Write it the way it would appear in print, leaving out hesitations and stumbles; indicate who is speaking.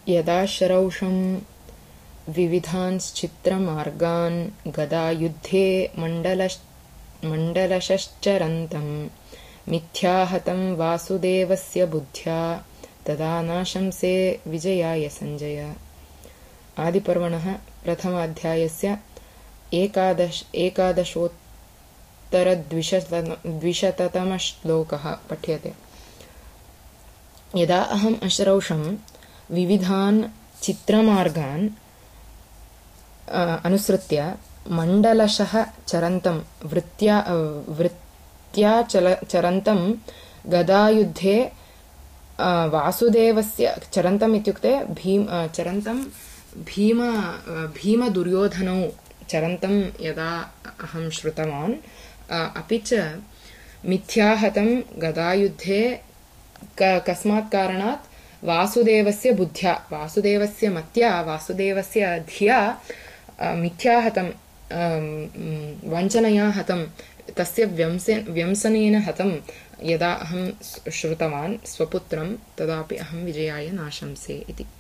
Speaker 1: यदा शरौषं विविधांश्चित्रमार्गान् गदायुद्धे मण्डलशश्चरन्तं मिथ्याहतं वासुदेवस्य बुद्ध्या तदा नाशंसे विजयाय सञ्जय। आदिपर्वणः प्रथमाध्यायस्य 11,200तमः श्लोकः पठ्यते। यदा अहम् अशरौषं विविधान् चित्रमार्गान् अनुसृत्य मण्डलशः चरन्तं वृत्त्या चरन्तं गदायुद्धे वासुदेवस्य चरन्तम् इत्युक्ते भीमदुर्योधनौ चरन्तं यदा अहं श्रुतवान्, अपि च मिथ्याहतं गदायुद्धे कस्मात् कारणात् वासुदेवस्य बुद्ध्या, वासुदेवस्य मत्या, वासुदेवस्य धिया मिथ्याहतं, वञ्चनया हतं, तस्य व्यंसनेन हतं यदा अहं श्रुतवान् स्वपुत्रं, तदापि अहं विजयाय नाशंसे इति।